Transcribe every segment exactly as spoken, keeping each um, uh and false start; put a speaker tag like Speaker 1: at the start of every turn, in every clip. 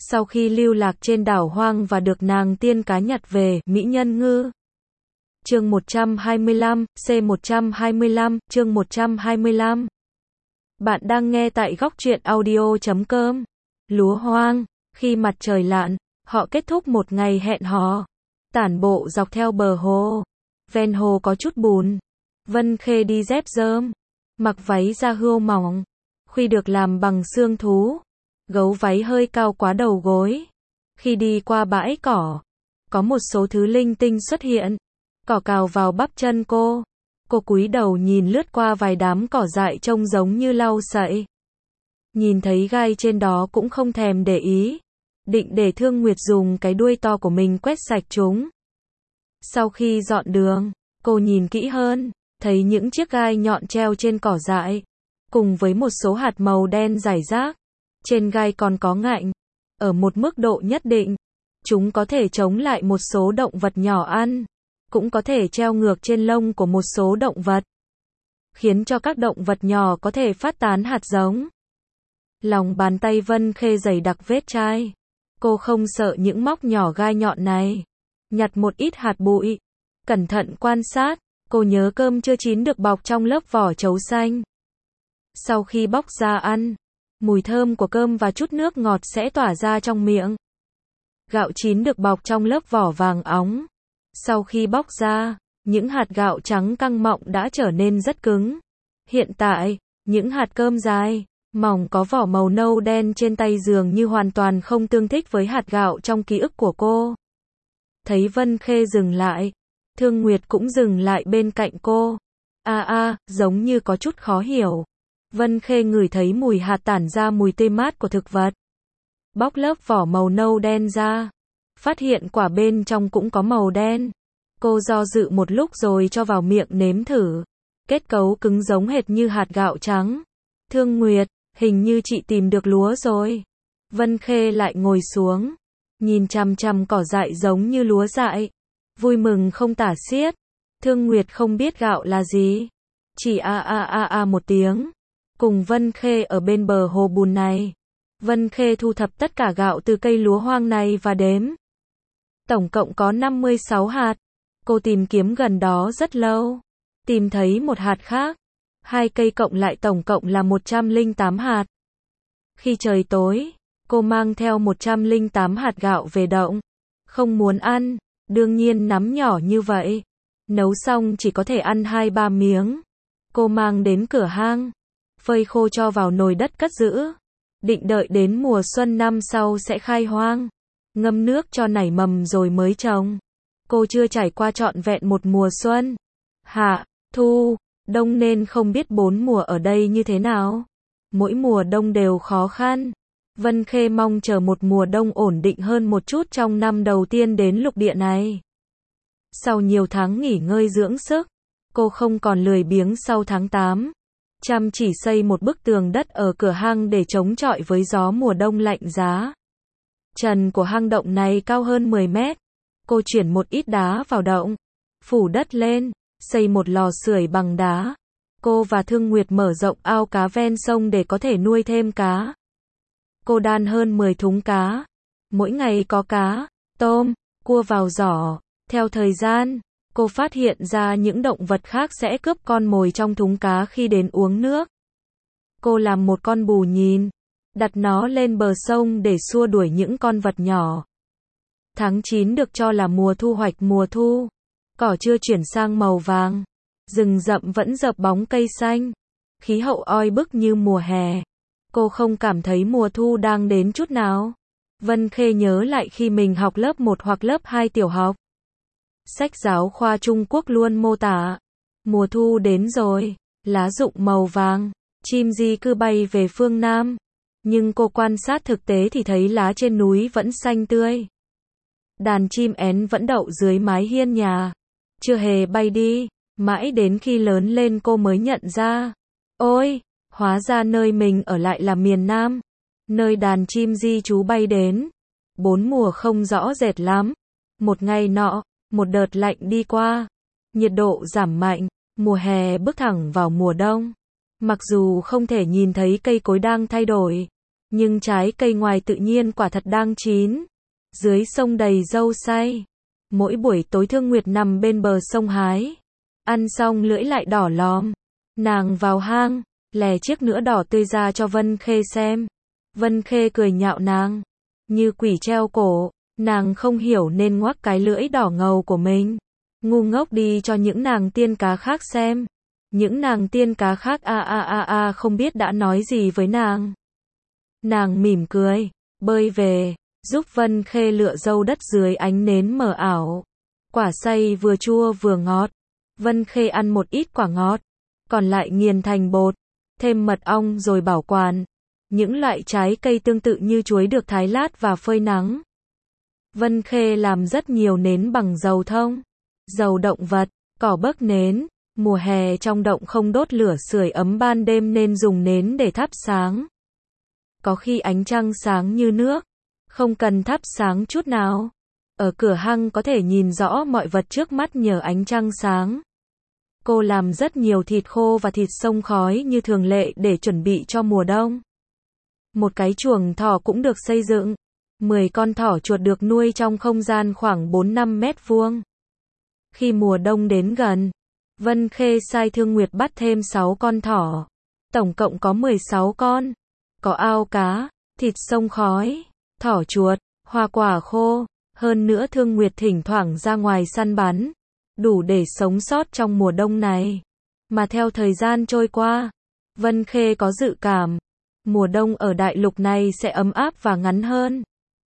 Speaker 1: Sau khi lưu lạc trên đảo hoang và được nàng tiên cá nhặt về, Mỹ Nhân Ngư. Chương một trăm hai mươi lăm, C một trăm hai mươi lăm, chương một trăm hai mươi lăm. Bạn đang nghe tại góc truyện audio chấm com. Lúa hoang, khi mặt trời lặn, họ kết thúc một ngày hẹn hò. Tản bộ dọc theo bờ hồ. Ven hồ có chút bùn. Vân Khê đi dép rơm, mặc váy da hươu mỏng, khuy được làm bằng xương thú. Gấu váy hơi cao quá đầu gối. Khi đi qua bãi cỏ, có một số thứ linh tinh xuất hiện. Cỏ cào vào bắp chân cô. Cô cúi đầu nhìn lướt qua vài đám cỏ dại trông giống như lau sậy. Nhìn thấy gai trên đó cũng không thèm để ý. Định để Thương Nguyệt dùng cái đuôi to của mình quét sạch chúng. Sau khi dọn đường, cô nhìn kỹ hơn, thấy những chiếc gai nhọn treo trên cỏ dại, cùng với một số hạt màu đen rải rác. Trên gai còn có ngạnh. Ở một mức độ nhất định, chúng có thể chống lại một số động vật nhỏ ăn, cũng có thể treo ngược trên lông của một số động vật, khiến cho các động vật nhỏ có thể phát tán hạt giống. Lòng bàn tay Vân Khê dày đặc vết chai. Cô không sợ những móc nhỏ gai nhọn này. Nhặt một ít hạt bụi, cẩn thận quan sát, cô nhớ cơm chưa chín được bọc trong lớp vỏ trấu xanh. Sau khi bóc ra ăn, mùi thơm của cơm và chút nước ngọt sẽ tỏa ra trong miệng. Gạo chín được bọc trong lớp vỏ vàng óng. Sau khi bóc ra, những hạt gạo trắng căng mọng đã trở nên rất cứng. Hiện tại, những hạt cơm dài, mỏng có vỏ màu nâu đen trên tay dường như hoàn toàn không tương thích với hạt gạo trong ký ức của cô. Thấy Vân Khê dừng lại, Thương Nguyệt cũng dừng lại bên cạnh cô. A a, giống như có chút khó hiểu. Vân Khê ngửi thấy mùi hạt tản ra mùi tươi mát của thực vật. Bóc lớp vỏ màu nâu đen ra, phát hiện quả bên trong cũng có màu đen. Cô do dự một lúc rồi cho vào miệng nếm thử. Kết cấu cứng giống hệt như hạt gạo trắng. Thương Nguyệt, hình như chị tìm được lúa rồi. Vân Khê lại ngồi xuống, nhìn chằm chằm cỏ dại giống như lúa dại. Vui mừng không tả xiết. Thương Nguyệt không biết gạo là gì, chỉ a a a a một tiếng. Cùng Vân Khê ở bên bờ hồ bùn này, Vân Khê thu thập tất cả gạo từ cây lúa hoang này và đếm. Tổng cộng có năm mươi sáu hạt. Cô tìm kiếm gần đó rất lâu. Tìm thấy một hạt khác. Hai cây cộng lại tổng cộng là một trăm lẻ tám hạt. Khi trời tối, cô mang theo một trăm lẻ tám hạt gạo về động. Không muốn ăn, đương nhiên nắm nhỏ như vậy. Nấu xong chỉ có thể ăn hai ba miếng. Cô mang đến cửa hang, phơi khô cho vào nồi đất cất giữ. Định đợi đến mùa xuân năm sau sẽ khai hoang. Ngâm nước cho nảy mầm rồi mới trồng. Cô chưa trải qua trọn vẹn một mùa xuân, hạ, thu, đông nên không biết bốn mùa ở đây như thế nào. Mỗi mùa đông đều khó khăn. Vân Khê mong chờ một mùa đông ổn định hơn một chút trong năm đầu tiên đến lục địa này. Sau nhiều tháng nghỉ ngơi dưỡng sức, cô không còn lười biếng sau tháng tám. Chăm chỉ xây một bức tường đất ở cửa hang để chống chọi với gió mùa đông lạnh giá. Trần của hang động này cao hơn mười mét. Cô chuyển một ít đá vào động, phủ đất lên, xây một lò sưởi bằng đá. Cô và Thương Nguyệt mở rộng ao cá ven sông để có thể nuôi thêm cá. Cô đan hơn mười thúng cá. Mỗi ngày có cá, tôm, cua vào giỏ. Theo thời gian, cô phát hiện ra những động vật khác sẽ cướp con mồi trong thúng cá khi đến uống nước. Cô làm một con bù nhìn, đặt nó lên bờ sông để xua đuổi những con vật nhỏ. Tháng chín được cho là mùa thu hoạch mùa thu. Cỏ chưa chuyển sang màu vàng. Rừng rậm vẫn rợp bóng cây xanh. Khí hậu oi bức như mùa hè. Cô không cảm thấy mùa thu đang đến chút nào. Vân Khê nhớ lại khi mình học lớp một hoặc lớp hai tiểu học. Sách giáo khoa Trung Quốc luôn mô tả. Mùa thu đến rồi. Lá rụng màu vàng. Chim di cư bay về phương Nam. Nhưng cô quan sát thực tế thì thấy lá trên núi vẫn xanh tươi. Đàn chim én vẫn đậu dưới mái hiên nhà. Chưa hề bay đi. Mãi đến khi lớn lên cô mới nhận ra. Ôi, hóa ra nơi mình ở lại là miền Nam. Nơi đàn chim di trú bay đến. Bốn mùa không rõ rệt lắm. Một ngày nọ, một đợt lạnh đi qua. Nhiệt độ giảm mạnh. Mùa hè bước thẳng vào mùa đông. Mặc dù không thể nhìn thấy cây cối đang thay đổi, Nhưng trái cây ngoài tự nhiên quả thật đang chín. Dưới sông đầy dâu say. Mỗi buổi tối Thương Nguyệt nằm bên bờ sông hái. Ăn xong lưỡi lại đỏ lòm. Nàng vào hang, lè chiếc nữa đỏ tươi ra cho Vân Khê xem. Vân Khê cười nhạo nàng. Như quỷ treo cổ, nàng không hiểu nên ngoắc cái lưỡi đỏ ngầu của mình. Ngu ngốc đi cho những nàng tiên cá khác xem. Những nàng tiên cá khác a a a a không biết đã nói gì với nàng. Nàng mỉm cười, bơi về, giúp Vân Khê lựa dâu đất dưới ánh nến mờ ảo. Quả xay vừa chua vừa ngọt. Vân Khê ăn một ít quả ngọt, còn lại nghiền thành bột, thêm mật ong rồi bảo quản. Những loại trái cây tương tự như chuối được thái lát và phơi nắng. Vân Khê làm rất nhiều nến bằng dầu thông, dầu động vật, cỏ bấc nến. Mùa hè trong động không đốt lửa sưởi ấm ban đêm nên dùng nến để thắp sáng. Có khi ánh trăng sáng như nước, không cần thắp sáng chút nào. Ở cửa hang có thể nhìn rõ mọi vật trước mắt nhờ ánh trăng sáng. Cô làm rất nhiều thịt khô và thịt xông khói như thường lệ để chuẩn bị cho mùa đông. Một cái chuồng thỏ cũng được xây dựng. mười con thỏ chuột được nuôi trong không gian khoảng bốn năm mét vuông. Khi mùa đông đến gần, Vân Khê sai Thương Nguyệt bắt thêm sáu con thỏ. Tổng cộng có mười sáu con. Có ao cá, thịt xông khói, thỏ chuột, hoa quả khô. Hơn nữa Thương Nguyệt thỉnh thoảng ra ngoài săn bắn. Đủ để sống sót trong mùa đông này. Mà theo thời gian trôi qua, Vân Khê có dự cảm. Mùa đông ở đại lục này sẽ ấm áp và ngắn hơn.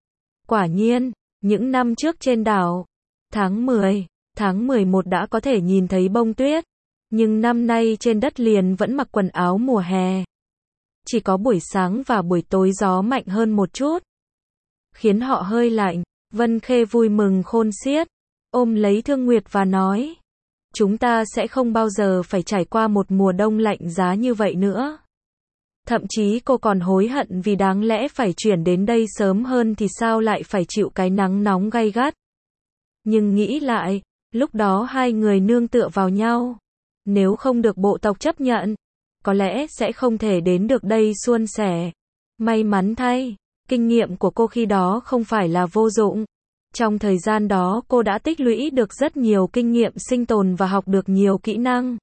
Speaker 1: Quả nhiên, những năm trước trên đảo, tháng mười, tháng mười một đã có thể nhìn thấy bông tuyết. Nhưng năm nay trên đất liền vẫn mặc quần áo mùa hè. Chỉ có buổi sáng và buổi tối gió mạnh hơn một chút, khiến họ hơi lạnh. Vân Khê vui mừng khôn xiết, ôm lấy Thương Nguyệt và nói. Chúng ta sẽ không bao giờ phải trải qua một mùa đông lạnh giá như vậy nữa. Thậm chí cô còn hối hận vì đáng lẽ phải chuyển đến đây sớm hơn thì sao lại phải chịu cái nắng nóng gay gắt. Nhưng nghĩ lại, lúc đó hai người nương tựa vào nhau. Nếu không được bộ tộc chấp nhận, có lẽ sẽ không thể đến được đây suôn sẻ. May mắn thay, kinh nghiệm của cô khi đó không phải là vô dụng. Trong thời gian đó cô đã tích lũy được rất nhiều kinh nghiệm sinh tồn và học được nhiều kỹ năng.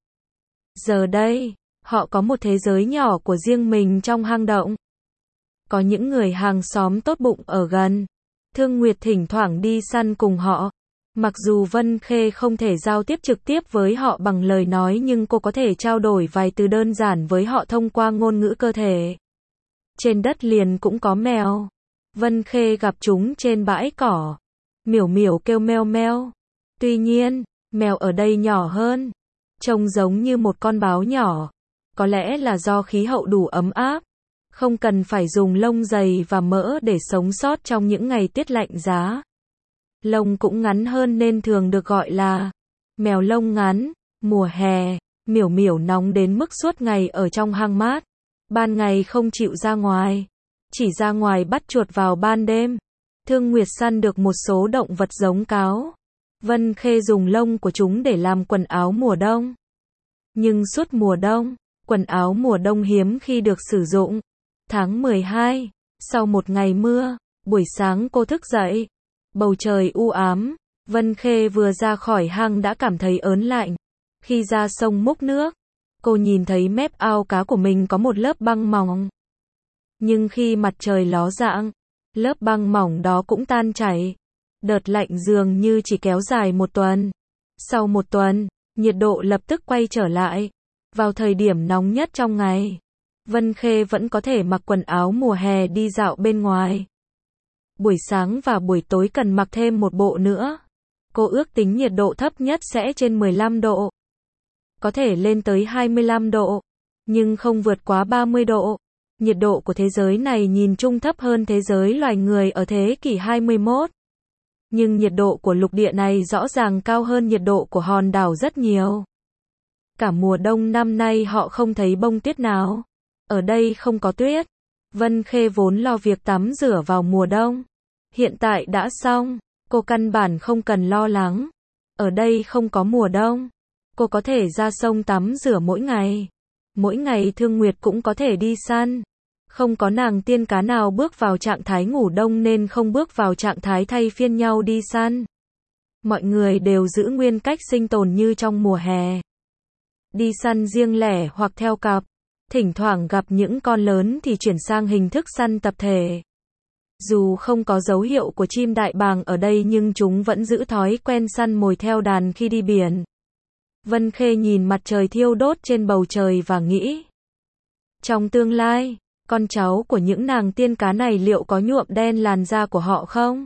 Speaker 1: Giờ đây, họ có một thế giới nhỏ của riêng mình trong hang động. Có những người hàng xóm tốt bụng ở gần. Thương Nguyệt thỉnh thoảng đi săn cùng họ. Mặc dù Vân Khê không thể giao tiếp trực tiếp với họ bằng lời nói nhưng cô có thể trao đổi vài từ đơn giản với họ thông qua ngôn ngữ cơ thể. Trên đất liền cũng có mèo. Vân Khê gặp chúng trên bãi cỏ. Miểu miểu kêu meo meo. Tuy nhiên, mèo ở đây nhỏ hơn. Trông giống như một con báo nhỏ. Có lẽ là do khí hậu đủ ấm áp. Không cần phải dùng lông dày và mỡ để sống sót trong những ngày tiết lạnh giá. Lông cũng ngắn hơn nên thường được gọi là mèo lông ngắn. Mùa hè, miểu miểu nóng đến mức suốt ngày ở trong hang mát. Ban ngày không chịu ra ngoài. Chỉ ra ngoài bắt chuột vào ban đêm. Thương Nguyệt săn được một số động vật giống cáo. Vân Khê dùng lông của chúng để làm quần áo mùa đông. Nhưng suốt mùa đông, quần áo mùa đông hiếm khi được sử dụng. Tháng mười hai, sau một ngày mưa, buổi sáng cô thức dậy. Bầu trời u ám, Vân Khê vừa ra khỏi hang đã cảm thấy ớn lạnh. Khi ra sông múc nước, cô nhìn thấy mép ao cá của mình có một lớp băng mỏng. Nhưng khi mặt trời ló dạng, lớp băng mỏng đó cũng tan chảy. Đợt lạnh dường như chỉ kéo dài một tuần. Sau một tuần, nhiệt độ lập tức quay trở lại. Vào thời điểm nóng nhất trong ngày, Vân Khê vẫn có thể mặc quần áo mùa hè đi dạo bên ngoài. Buổi sáng và buổi tối cần mặc thêm một bộ nữa. Cô ước tính nhiệt độ thấp nhất sẽ trên mười lăm độ. Có thể lên tới hai mươi lăm độ, nhưng không vượt quá ba mươi độ. Nhiệt độ của thế giới này nhìn chung thấp hơn thế giới loài người ở thế kỷ hai mươi mốt. Nhưng nhiệt độ của lục địa này rõ ràng cao hơn nhiệt độ của hòn đảo rất nhiều. Cả mùa đông năm nay họ không thấy bông tuyết nào. Ở đây không có tuyết. Vân Khê vốn lo việc tắm rửa vào mùa đông. Hiện tại đã xong, cô căn bản không cần lo lắng. Ở đây không có mùa đông. Cô có thể ra sông tắm rửa mỗi ngày. Mỗi ngày Thương Nguyệt cũng có thể đi săn. Không có nàng tiên cá nào bước vào trạng thái ngủ đông nên không bước vào trạng thái thay phiên nhau đi săn. Mọi người đều giữ nguyên cách sinh tồn như trong mùa hè. Đi săn riêng lẻ hoặc theo cặp. Thỉnh thoảng gặp những con lớn thì chuyển sang hình thức săn tập thể. Dù không có dấu hiệu của chim đại bàng ở đây nhưng chúng vẫn giữ thói quen săn mồi theo đàn khi đi biển. Vân Khê nhìn mặt trời thiêu đốt trên bầu trời và nghĩ. Trong tương lai, con cháu của những nàng tiên cá này liệu có nhuộm đen làn da của họ không?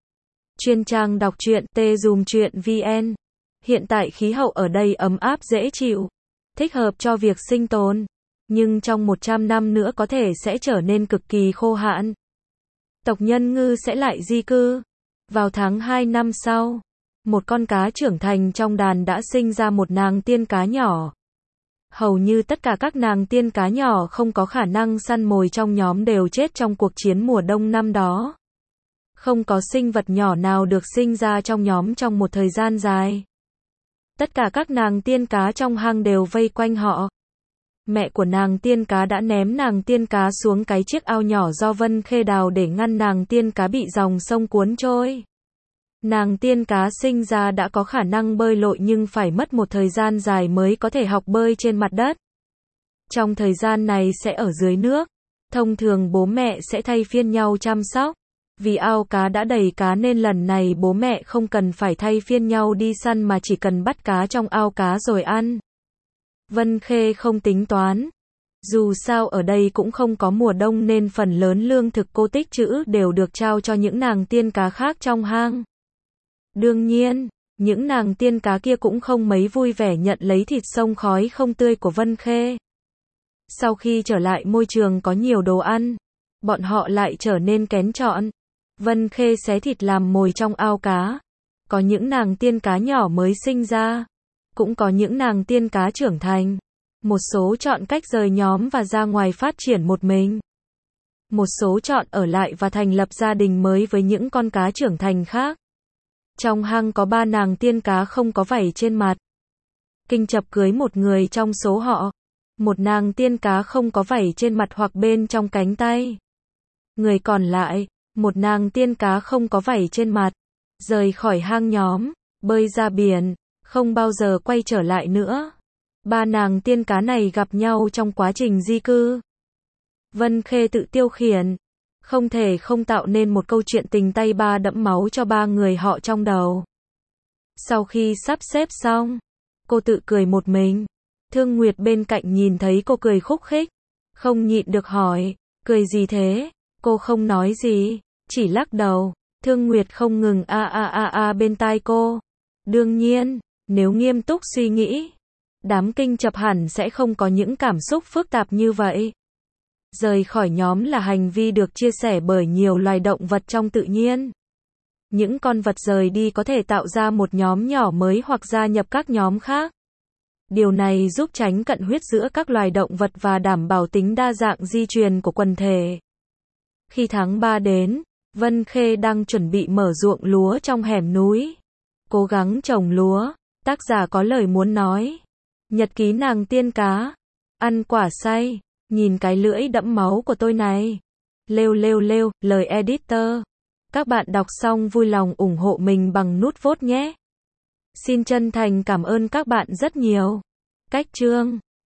Speaker 1: Chuyên trang đọc truyện T Dùm Truyện vn. Hiện tại khí hậu ở đây ấm áp dễ chịu, thích hợp cho việc sinh tồn. Nhưng trong một trăm năm nữa có thể sẽ trở nên cực kỳ khô hạn. Tộc nhân ngư sẽ lại di cư. Vào tháng hai năm sau, một con cá trưởng thành trong đàn đã sinh ra một nàng tiên cá nhỏ. Hầu như tất cả các nàng tiên cá nhỏ không có khả năng săn mồi trong nhóm đều chết trong cuộc chiến mùa đông năm đó. Không có sinh vật nhỏ nào được sinh ra trong nhóm trong một thời gian dài. Tất cả các nàng tiên cá trong hang đều vây quanh họ. Mẹ của nàng tiên cá đã ném nàng tiên cá xuống cái chiếc ao nhỏ do Vân Khê đào để ngăn nàng tiên cá bị dòng sông cuốn trôi. Nàng tiên cá sinh ra đã có khả năng bơi lội nhưng phải mất một thời gian dài mới có thể học bơi trên mặt đất. Trong thời gian này sẽ ở dưới nước. Thông thường bố mẹ sẽ thay phiên nhau chăm sóc. Vì ao cá đã đầy cá nên lần này bố mẹ không cần phải thay phiên nhau đi săn mà chỉ cần bắt cá trong ao cá rồi ăn. Vân Khê không tính toán. Dù sao ở đây cũng không có mùa đông nên phần lớn lương thực cô tích trữ đều được trao cho những nàng tiên cá khác trong hang. Đương nhiên, những nàng tiên cá kia cũng không mấy vui vẻ nhận lấy thịt sông khói không tươi của Vân Khê. Sau khi trở lại môi trường có nhiều đồ ăn, bọn họ lại trở nên kén chọn. Vân Khê xé thịt làm mồi trong ao cá. Có những nàng tiên cá nhỏ mới sinh ra. Cũng có những nàng tiên cá trưởng thành. Một số chọn cách rời nhóm và ra ngoài phát triển một mình. Một số chọn ở lại và thành lập gia đình mới với những con cá trưởng thành khác. Trong hang có ba nàng tiên cá không có vảy trên mặt. Kinh Chập cưới một người trong số họ. Một nàng tiên cá không có vảy trên mặt hoặc bên trong cánh tay. Người còn lại, một nàng tiên cá không có vảy trên mặt. Rời khỏi hang nhóm, bơi ra biển, không bao giờ quay trở lại nữa. Ba nàng tiên cá này gặp nhau trong quá trình di cư. Vân Khê tự tiêu khiển. Không thể không tạo nên một câu chuyện tình tay ba đẫm máu cho ba người họ trong đầu. Sau khi sắp xếp xong, cô tự cười một mình. Thương Nguyệt bên cạnh nhìn thấy cô cười khúc khích, không nhịn được hỏi, cười gì thế? Cô không nói gì, chỉ lắc đầu. Thương Nguyệt không ngừng a a a a bên tai cô. Đương nhiên, nếu nghiêm túc suy nghĩ, đám Kinh Chập hẳn sẽ không có những cảm xúc phức tạp như vậy. Rời khỏi nhóm là hành vi được chia sẻ bởi nhiều loài động vật trong tự nhiên. Những con vật rời đi có thể tạo ra một nhóm nhỏ mới hoặc gia nhập các nhóm khác. Điều này giúp tránh cận huyết giữa các loài động vật và đảm bảo tính đa dạng di truyền của quần thể. Khi tháng ba đến, Vân Khê đang chuẩn bị mở ruộng lúa trong hẻm núi. Cố gắng trồng lúa, tác giả có lời muốn nói. Nhật ký nàng tiên cá. Ăn quả say, nhìn cái lưỡi đẫm máu của tôi này. Lêu lêu lêu, lời editor. Các bạn đọc xong vui lòng ủng hộ mình bằng nút vote nhé. Xin chân thành cảm ơn các bạn rất nhiều. Cách chương